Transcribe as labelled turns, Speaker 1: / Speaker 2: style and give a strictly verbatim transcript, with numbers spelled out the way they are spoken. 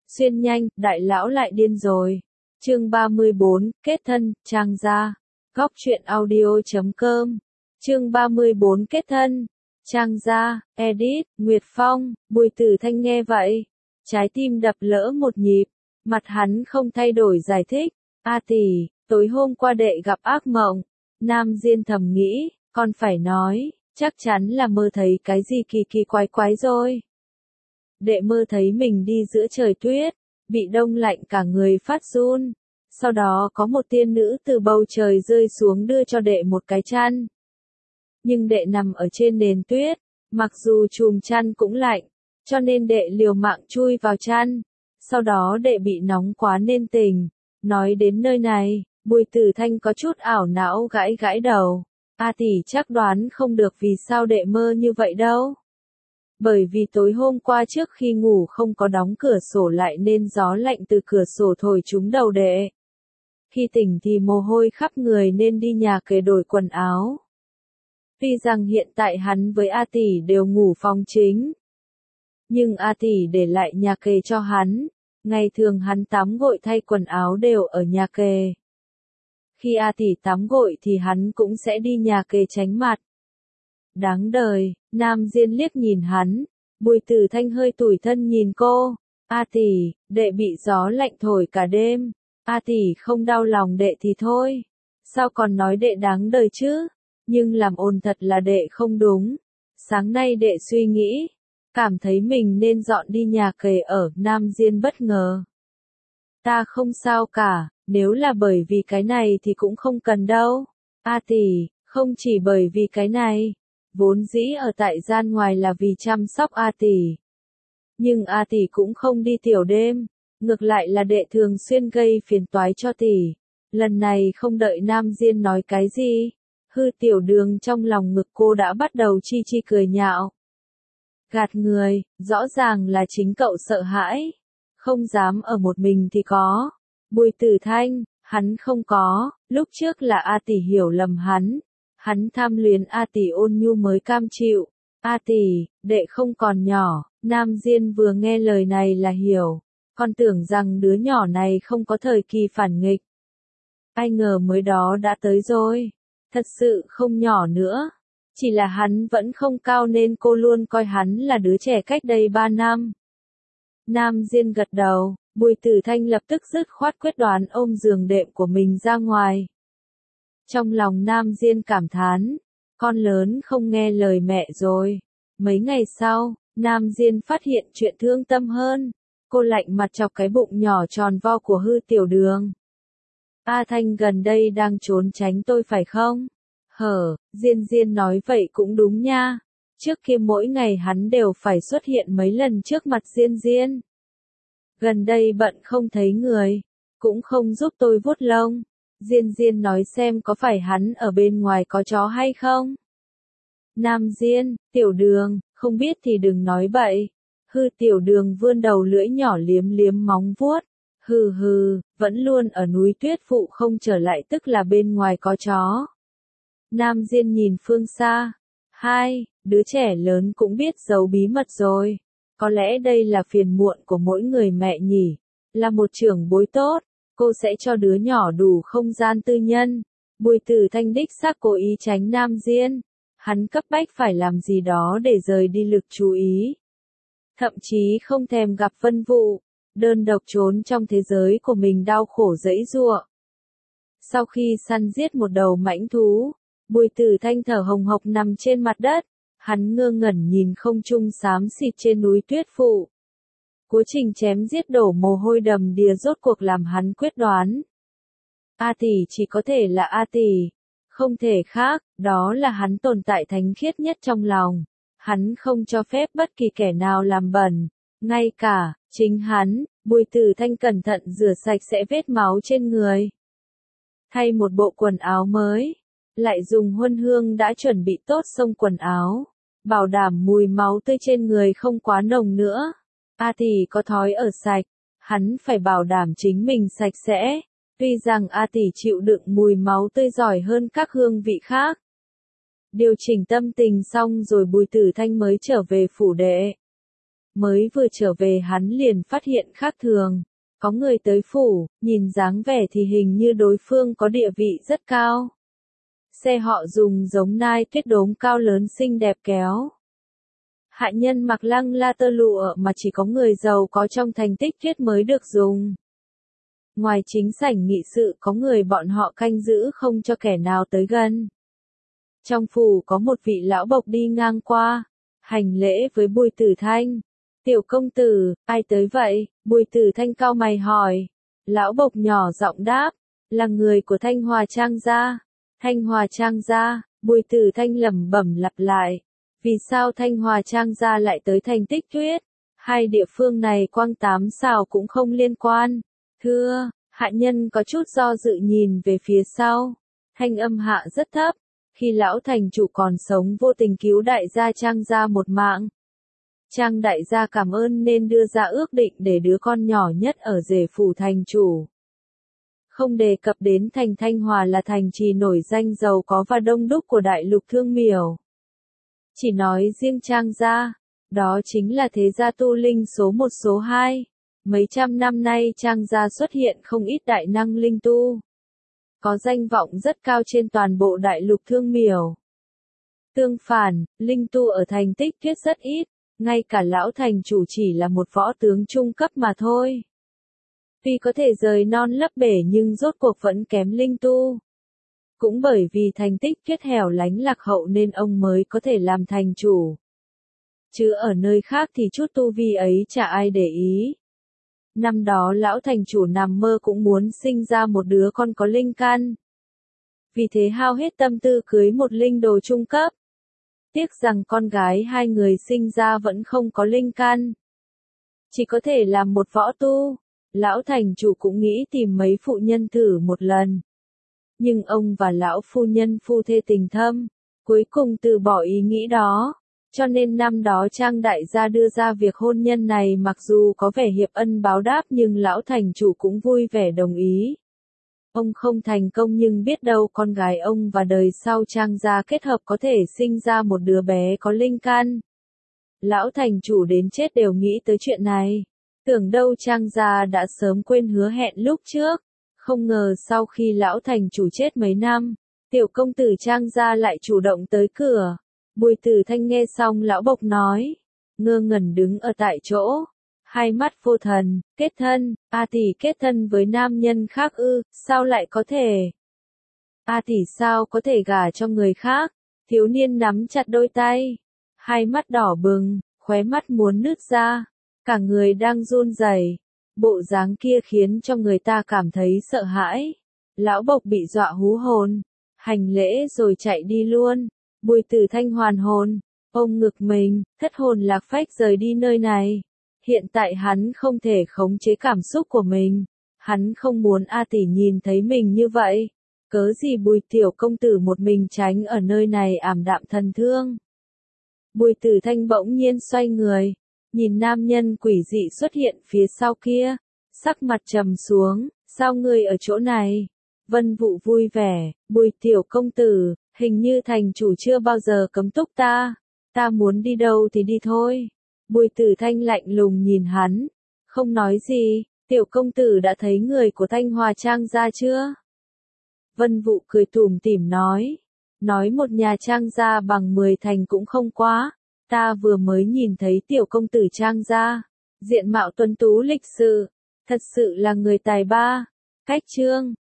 Speaker 1: Xuyên nhanh, đại lão lại điên rồi. Chương ba mươi bốn, kết thân, trang gia. Góc truyện audio chấm com. Chương ba mươi bốn kết thân, trang gia, edit, Nguyệt Phong. Bùi Tử Thanh nghe vậy, trái tim đập lỡ một nhịp, mặt hắn không thay đổi giải thích. A tỷ, tối hôm qua đệ gặp ác mộng. Nam Diên thầm nghĩ, con phải nói, chắc chắn là mơ thấy cái gì kỳ kỳ quái quái rồi. Đệ mơ thấy mình đi giữa trời tuyết, bị đông lạnh cả người phát run. Sau đó có một tiên nữ từ bầu trời rơi xuống đưa cho đệ một cái chăn. Nhưng đệ nằm ở trên nền tuyết, mặc dù chùm chăn cũng lạnh, cho nên đệ liều mạng chui vào chăn. Sau đó đệ bị nóng quá nên tỉnh. Nói đến nơi này, Bùi Tử Thanh có chút ảo não gãi gãi đầu. A tỷ chắc đoán không được vì sao đệ mơ như vậy đâu. Bởi vì tối hôm qua trước khi ngủ không có đóng cửa sổ lại nên gió lạnh từ cửa sổ thổi trúng đầu đệ. Khi tỉnh thì mồ hôi khắp người nên đi nhà kề đổi quần áo. Tuy rằng hiện tại hắn với A tỷ đều ngủ phòng chính, nhưng A tỷ để lại nhà kề cho hắn. Ngày thường hắn tắm gội thay quần áo đều ở nhà kề. Khi A tỷ tắm gội thì hắn cũng sẽ đi nhà kề tránh mặt. Đáng đời, Nam Diên liếc nhìn hắn, Bùi Tử Thanh hơi tủi thân nhìn cô. A tỷ, đệ bị gió lạnh thổi cả đêm. A tỷ không đau lòng đệ thì thôi. Sao còn nói đệ đáng đời chứ? Nhưng làm ồn thật là đệ không đúng. Sáng nay đệ suy nghĩ, cảm thấy mình nên dọn đi nhà kề ở. Nam Diên bất ngờ. Ta không sao cả, nếu là bởi vì cái này thì cũng không cần đâu. A tỷ, không chỉ bởi vì cái này. Vốn dĩ ở tại gian ngoài là vì chăm sóc A tỷ. Nhưng A tỷ cũng không đi tiểu đêm, ngược lại là đệ thường xuyên gây phiền toái cho tỷ. Lần này không đợi Nam Diên nói cái gì, Hư Tiểu Đường trong lòng ngực cô đã bắt đầu chi chi cười nhạo. Gạt người, rõ ràng là chính cậu sợ hãi, không dám ở một mình thì có. Bùi Tử Thanh, hắn không có, lúc trước là A tỷ hiểu lầm hắn. Hắn tham luyến A tỷ ôn nhu mới cam chịu. A tỷ, đệ không còn nhỏ. Nam Diên vừa nghe lời này là hiểu. Con tưởng rằng đứa nhỏ này không có thời kỳ phản nghịch. Ai ngờ mới đó đã tới rồi. Thật sự không nhỏ nữa. Chỉ là hắn vẫn không cao nên cô luôn coi hắn là đứa trẻ cách đây ba năm. Nam Diên gật đầu, Bùi Tử Thanh lập tức dứt khoát quyết đoán ôm giường đệm của mình ra ngoài. Trong lòng Nam Diên cảm thán, con lớn không nghe lời mẹ rồi. Mấy ngày sau, Nam Diên phát hiện chuyện thương tâm hơn. Cô lạnh mặt chọc cái bụng nhỏ tròn vo của Hư Tiểu Đường. A Thanh gần đây đang trốn tránh tôi phải không? Hở, Diên Diên nói vậy cũng đúng nha. Trước kia mỗi ngày hắn đều phải xuất hiện mấy lần trước mặt Diên Diên. Gần đây bận không thấy người, cũng không giúp tôi vuốt lông. Diên Diên nói xem có phải hắn ở bên ngoài có chó hay không? Nam Diên, Tiểu Đường, không biết thì đừng nói bậy. Hư Tiểu Đường vươn đầu lưỡi nhỏ liếm liếm móng vuốt. Hừ hừ, vẫn luôn ở núi tuyết phụ không trở lại tức là bên ngoài có chó. Nam Diên nhìn phương xa. Hai, đứa trẻ lớn cũng biết giấu bí mật rồi. Có lẽ đây là phiền muộn của mỗi người mẹ nhỉ. Là một trưởng bối tốt, cô sẽ cho đứa nhỏ đủ không gian tư nhân. Bùi Tử Thanh đích xác cố ý tránh Nam Diên. Hắn cấp bách phải làm gì đó để rời đi lực chú ý. Thậm chí không thèm gặp Vân Vụ, đơn độc trốn trong thế giới của mình đau khổ giãy giụa. Sau khi săn giết một đầu mãnh thú, Bùi Tử Thanh thở hồng hộc nằm trên mặt đất. Hắn ngơ ngẩn nhìn không trung xám xịt trên núi tuyết phụ. Quá trình chém giết đổ mồ hôi đầm đìa rốt cuộc làm hắn quyết đoán. A tỷ chỉ có thể là A tỷ, không thể khác, đó là hắn tồn tại thánh khiết nhất trong lòng. Hắn không cho phép bất kỳ kẻ nào làm bẩn, ngay cả chính hắn. Bùi Tử Thanh cẩn thận rửa sạch sẽ vết máu trên người, thay một bộ quần áo mới, lại dùng huân hương đã chuẩn bị tốt xông quần áo, bảo đảm mùi máu tươi trên người không quá nồng nữa. A tỷ có thói ở sạch, hắn phải bảo đảm chính mình sạch sẽ. Tuy rằng A tỷ chịu đựng mùi máu tươi giỏi hơn các hương vị khác. Điều chỉnh tâm tình xong rồi Bùi Tử Thanh mới trở về phủ đệ. Mới vừa trở về hắn liền phát hiện khác thường. Có người tới phủ, nhìn dáng vẻ thì hình như đối phương có địa vị rất cao. Xe họ dùng giống nai tuyết đốm cao lớn xinh đẹp kéo. Hạ nhân mặc lăng la tơ lụa mà chỉ có người giàu có trong thành Tích Tuyết mới được dùng. Ngoài chính sảnh nghị sự có người bọn họ canh giữ không cho kẻ nào tới gần. Trong phủ có một vị lão bộc đi ngang qua, hành lễ với Bùi Tử Thanh. Tiểu công tử, ai tới vậy? Bùi Tử Thanh cau mày hỏi. Lão bộc nhỏ giọng đáp, là người của Thanh Hòa Trang gia. Thanh Hòa Trang gia, Bùi Tử Thanh lẩm bẩm lặp lại. Vì sao Thanh Hòa Trang gia lại tới thành Tích Tuyết? Hai địa phương này quang tám sao cũng không liên quan. Thưa, hạ nhân có chút do dự nhìn về phía sau. Thanh âm hạ rất thấp. Khi lão thành chủ còn sống vô tình cứu đại gia Trang gia một mạng. Trang đại gia cảm ơn nên đưa ra ước định để đứa con nhỏ nhất ở rể phủ thành chủ. Không đề cập đến thành Thanh Hòa là thành trì nổi danh giàu có và đông đúc của đại lục Thương Miểu. Chỉ nói riêng Trang gia, đó chính là thế gia tu linh số một số hai. Mấy trăm năm nay Trang gia xuất hiện không ít đại năng linh tu. Có danh vọng rất cao trên toàn bộ đại lục Thương Miểu. Tương phản, linh tu ở thành Tích Tuyết rất ít, ngay cả lão thành chủ chỉ là một võ tướng trung cấp mà thôi. Tuy có thể rời non lấp bể nhưng rốt cuộc vẫn kém linh tu. Cũng bởi vì thành Tích Tuyết hẻo lánh lạc hậu nên ông mới có thể làm thành chủ. Chứ ở nơi khác thì chút tu vi ấy chả ai để ý. Năm đó lão thành chủ nằm mơ cũng muốn sinh ra một đứa con có linh căn. Vì thế hao hết tâm tư cưới một linh đồ trung cấp. Tiếc rằng con gái hai người sinh ra vẫn không có linh căn. Chỉ có thể làm một võ tu. Lão thành chủ cũng nghĩ tìm mấy phụ nhân thử một lần. Nhưng ông và lão phu nhân phu thê tình thâm, cuối cùng từ bỏ ý nghĩ đó. Cho nên năm đó Trang đại gia đưa ra việc hôn nhân này mặc dù có vẻ hiệp ân báo đáp nhưng lão thành chủ cũng vui vẻ đồng ý. Ông không thành công nhưng biết đâu con gái ông và đời sau Trang gia kết hợp có thể sinh ra một đứa bé có linh căn. Lão thành chủ đến chết đều nghĩ tới chuyện này. Tưởng đâu Trang gia đã sớm quên hứa hẹn lúc trước. Không ngờ sau khi lão thành chủ chết mấy năm, tiểu công tử Trang gia lại chủ động tới cửa. Bùi Tử Thanh nghe xong lão bộc nói, ngơ ngẩn đứng ở tại chỗ, hai mắt vô thần, kết thân, A tỷ kết thân với nam nhân khác ư, sao lại có thể? A tỷ sao có thể gả cho người khác? Thiếu niên nắm chặt đôi tay, hai mắt đỏ bừng, khóe mắt muốn nứt ra, cả người đang run rẩy. Bộ dáng kia khiến cho người ta cảm thấy sợ hãi. Lão bộc bị dọa hú hồn, hành lễ rồi chạy đi luôn. Bùi Tử Thanh hoàn hồn, ôm ngực mình, thất hồn lạc phách rời đi nơi này. Hiện tại hắn không thể khống chế cảm xúc của mình. Hắn không muốn A tỷ nhìn thấy mình như vậy. Cớ gì Bùi tiểu công tử một mình tránh ở nơi này ảm đạm thần thương. Bùi Tử Thanh bỗng nhiên xoay người, nhìn nam nhân quỷ dị xuất hiện phía sau kia, sắc mặt trầm xuống, sao ngươi ở chỗ này? Vân Vũ vui vẻ, Bùi tiểu công tử, hình như thành chủ chưa bao giờ cấm túc ta, ta muốn đi đâu thì đi thôi. Bùi Tử Thanh lạnh lùng nhìn hắn, không nói gì, tiểu công tử đã thấy người của Thanh Hòa Trang gia chưa? Vân Vũ cười tủm tỉm nói, nói một nhà Trang gia bằng mười thành cũng không quá, ta vừa mới nhìn thấy tiểu công tử Trang gia, diện mạo tuấn tú lịch sự, thật sự là người tài ba, cách trương.